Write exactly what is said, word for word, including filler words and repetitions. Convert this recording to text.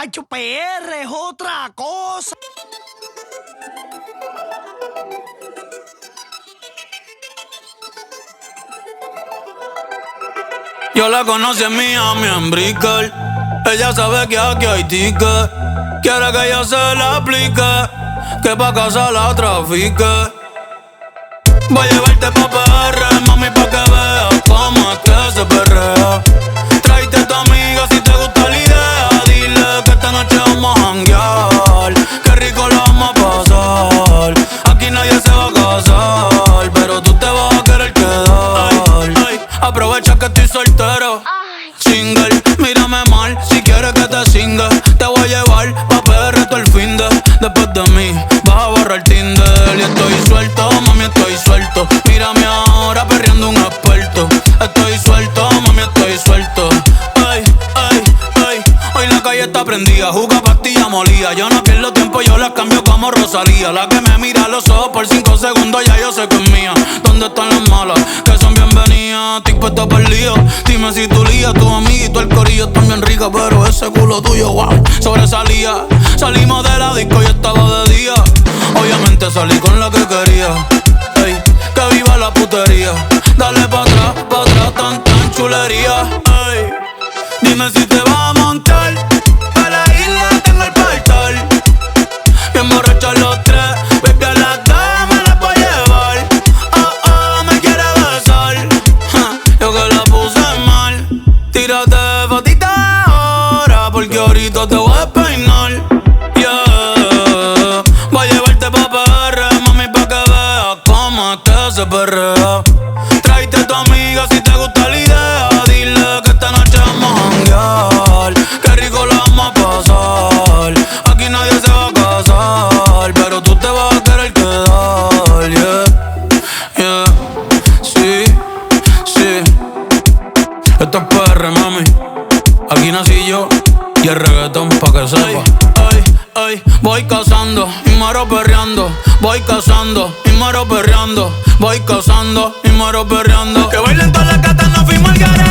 Hacho, P R es otra cosa. Yo la conocí en Miami, en Brickell. Ella sabe que aquí hay ticket. Quiere que yo se la aplique, que pa' casa la trafique. Voy a llevarte pa' P R, mami, pa' que veas cómo es que se perrea. Tráete a tu amiga si te gusta la idea. Dile que esta noche vamos a janguear, qué rico la vamos a pasar. Aquí nadie se va a casar, pero tú te vas a querer quedar. Ay, ay, aprovecha que estoy soltero, single, mírame mal, si quieres que te singa. Te voy a llevar pa' P R todo el fin de. Después de mí vas a borrar Tinder. Y estoy suelto, mami, estoy suelto. Mírame ahora perreando un experto. Estoy suelto, mami, estoy suelto. Ay, ay, ay, hoy la calle está prendida, juca pastilla molía. Yo no pierdo tiempo, yo la cambio como Rosalía. La que me mira a los ojos por cinco segundos, ya yo sé que es mía. ¿Dónde están las malas? Que son bienvenidas. Estoy puesto por lío. Dime si tu lía, tu amiguito, el corillo están bien rica, pero ese culo tuyo, wow, sobresalía. Salimos de la disco y estaba de día. Obviamente salí con la que quería. Ey, que viva la putería. Dale pa' atrás, pa' atrás, tan, tan chulería. Ey, dime si te vas a montar. Para la isla tengo el portal. Bien borrachos los tres. Baby, a las dos me las voy a llevar. Oh, oh, me quiere besar. Ja, yo que la puse mal. Tírate fotita ahora, porque ahorita te voy a despeinar. Yeah, voy a llevarte pa' P R, mami, pa' que veas cómo es que se perrea. Tráete a tu amiga si te gusta la idea. Dile que esta noche vamos a janguear, qué rico la vamos a pasar. Aquí nadie se va a casar, pero tú te vas a querer quedar. Yeah, yeah, sí, sí. Esto es P R, mami. Aquí nací yo y el reggaetón pa' que sepa. Ay, ay, voy cazando y muero perreando. Voy cazando y muero perreando. Voy cazando y muero perreando. Que bailen todas las gatas, no fuimos al garete.